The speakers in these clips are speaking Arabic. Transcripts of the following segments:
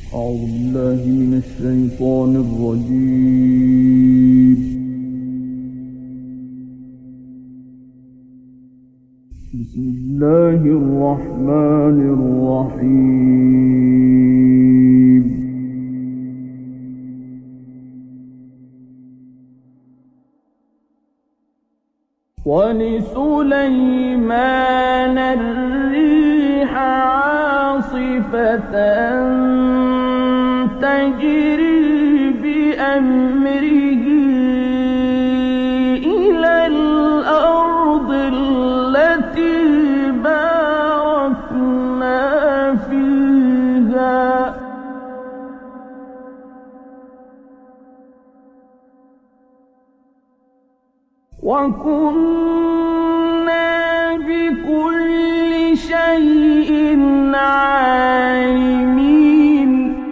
أعوذ بالله من الشيطان الرجيم. بسم الله الرحمن الرحيم. ولسليمان الريح عاصفة تجري بأمره إلى الأرض التي باركنا فيها وكنا بكل شيء عالمين.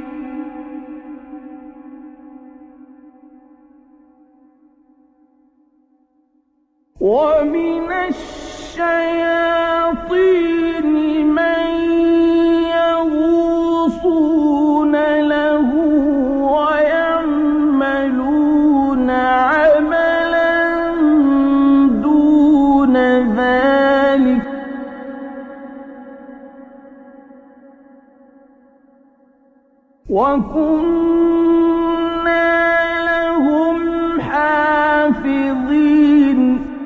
ومن الشياطين من يغوصون له ويعملون عملا دون ذلك وكنا لهم حافظين.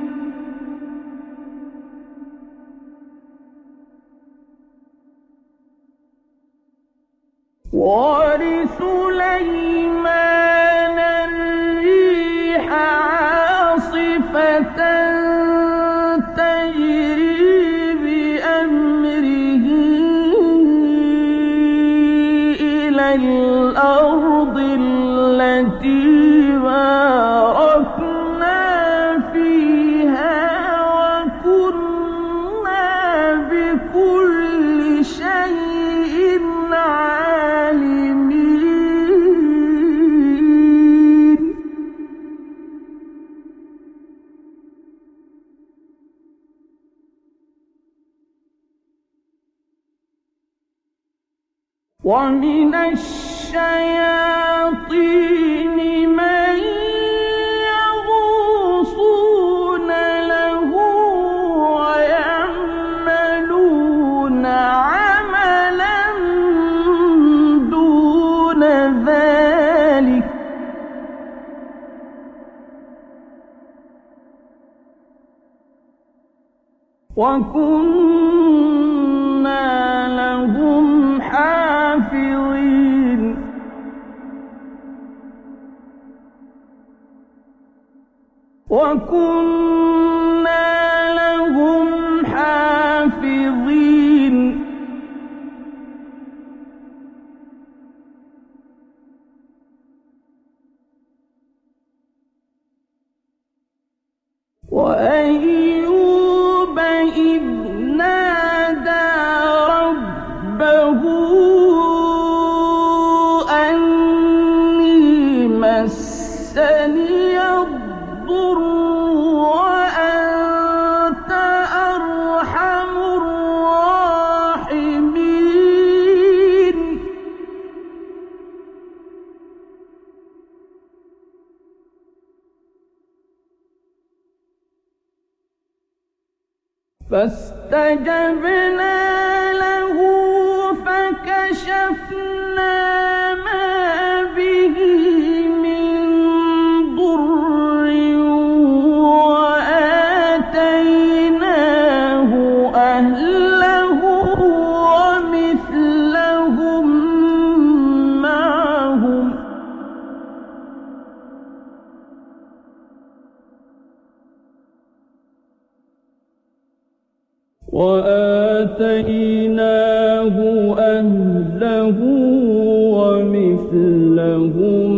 ولسليمان الريح عاصفة تجري بأمره إلى الأرض التي باركنا فيها وكنا بكل شيء عالمين. ومن الشياطين من يغوصون له ويعملون عملا دون ذلك وكنا لهم حافظين. وكنا لهم حافظين. وأيوب إذ نادى ربه أني مسني الضر وأنت أرحم الراحمين. فاستجبنا له فكشفنا ما به من ضر وآتيناه أهله ومثلهم معهم ومثلهم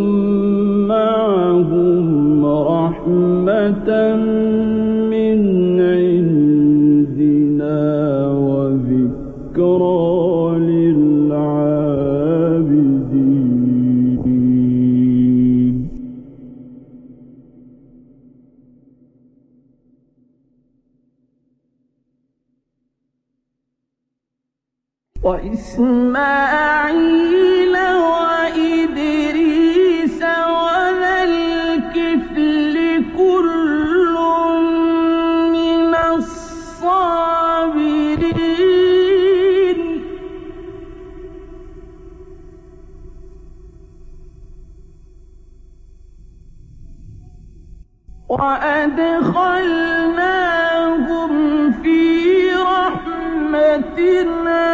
معهم رحمة من عندنا وذكرى للعابدين. وإسماعيل وإدريس وذا الكفل كل من الصابرين وأدخلناهم في رحمتنا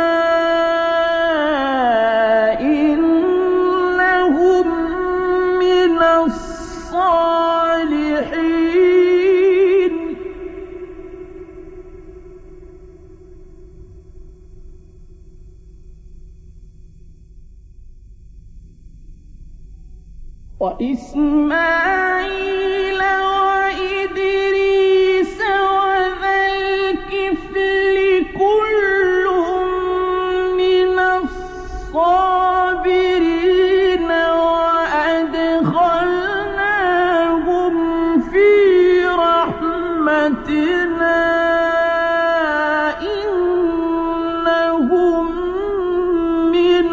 إنهم من الصالحين وإسماعيل وإدريس وذا الكفل كل من الصابرين وأدخلناهم في رحمتنا إنهم من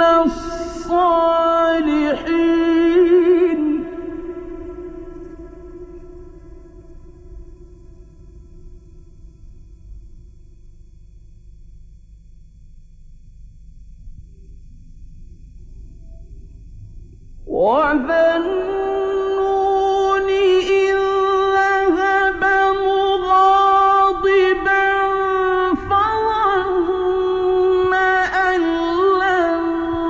الصالحين وذا النون إذ ذهب مغاضبا فظن أن لن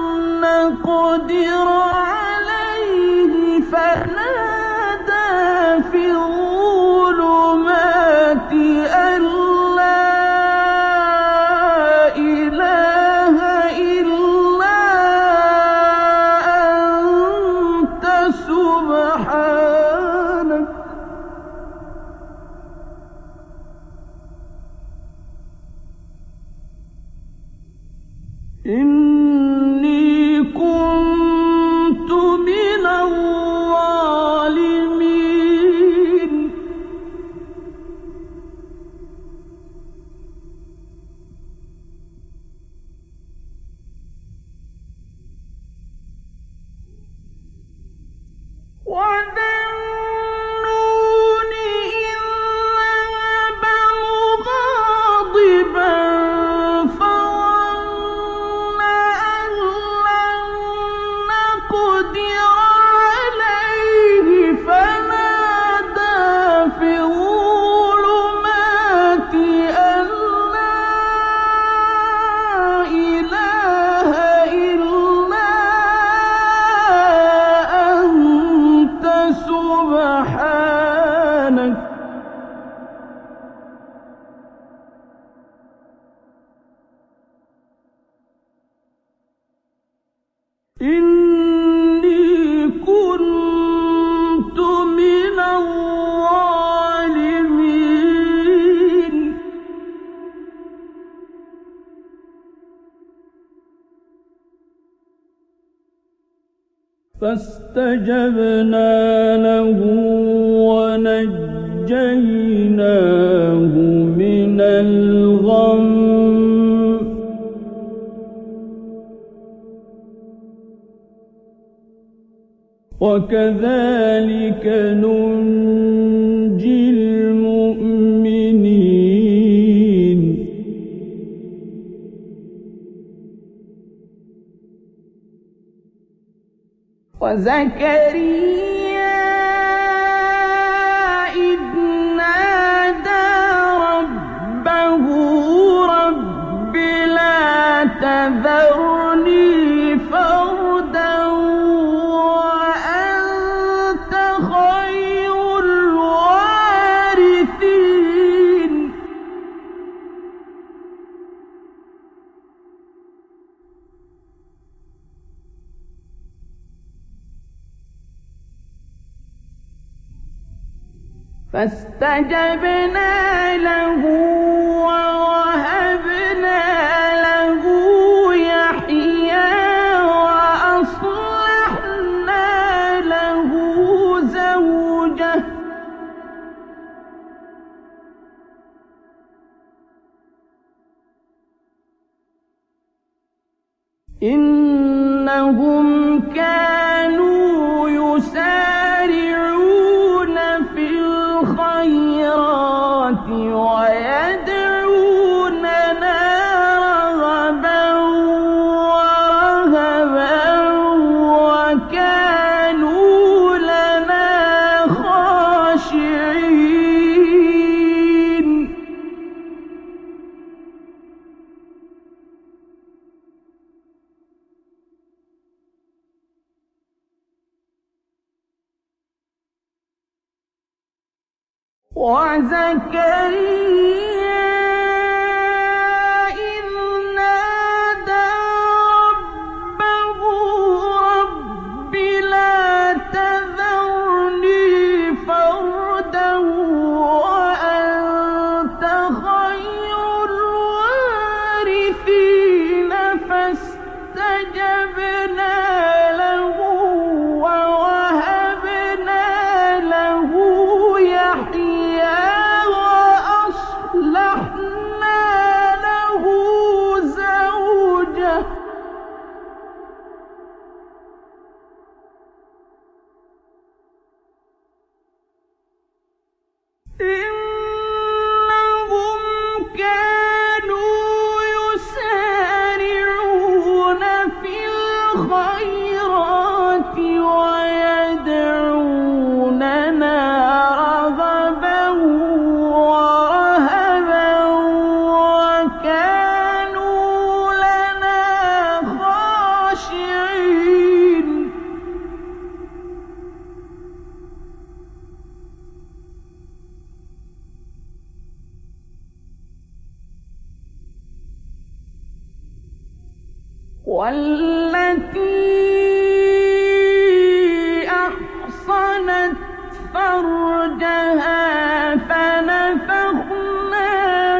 نقدر عليه فنادى في الظلمات أن لا إله إلا أنت سبحانك إني كنت من الظالمين وذا النون إذ ذهب مغاضبا فظن أن لن نقدر عليه فنادى في الظلمات أن لا إله إلا أنت سبحانك إني كنت من الظالمين فاستجبنا له ونجيناه من الغم وكذلك ننجي المؤمنين وزكريا إذ نادى ربه رب لا تذرني فردا وأنت خير الوارثين فاستجبنا له ووهبنا له يحيى وأصلحنا له زوجه إنهم كانوا يسارعون في الخيرات ويدعوننا رغبا ورهبا وكانوا لنا خاشعين وزكريا إذ نادى ربه رب لا تذرني فردا وأنت خير الوارثين فاستجبنا له ووهبنا له يحيى وأصلحنا له زوجه إنهم كانوا يسارعون في الخيرات ويدعوننا رغبا ورهبا وكانوا لنا خاشعين والتي أحصنت فرجها فنفخنا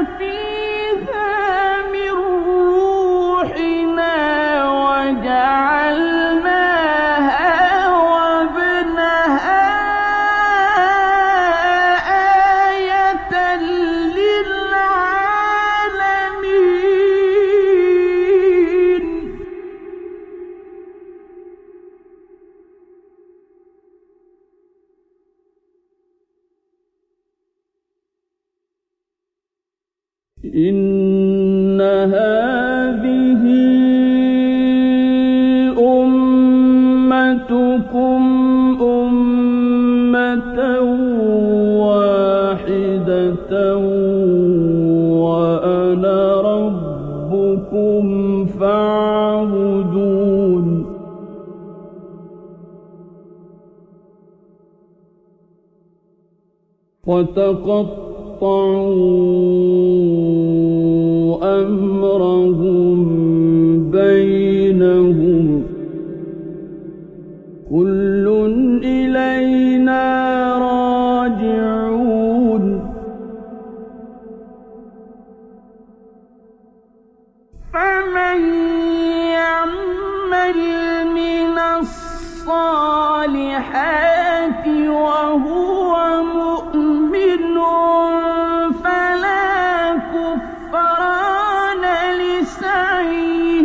فيها من روحنا وجعلناها وابنها آية للعالمين إن هذه أمتكم أمة واحدة وأنا ربكم فاعبدون وتقطعوا أمرهم بينهم كل إلينا راجعون فمن يعمل من الصالحات وهو مؤمن فلا كفران لسعيه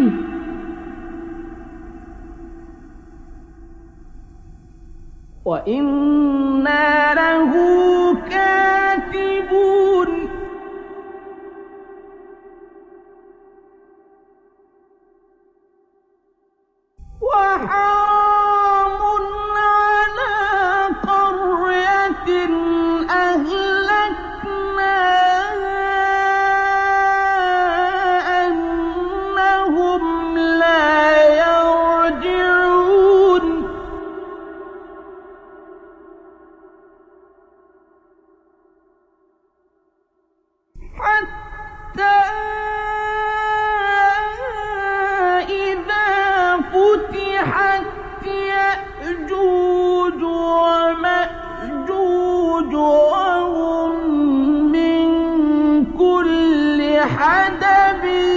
وإنا له كاتبون وحرام على قرية أهلكناها أنهم لا يرجعون حتى إذا فتحت يأجوج ومأجوج وهم من كل حدب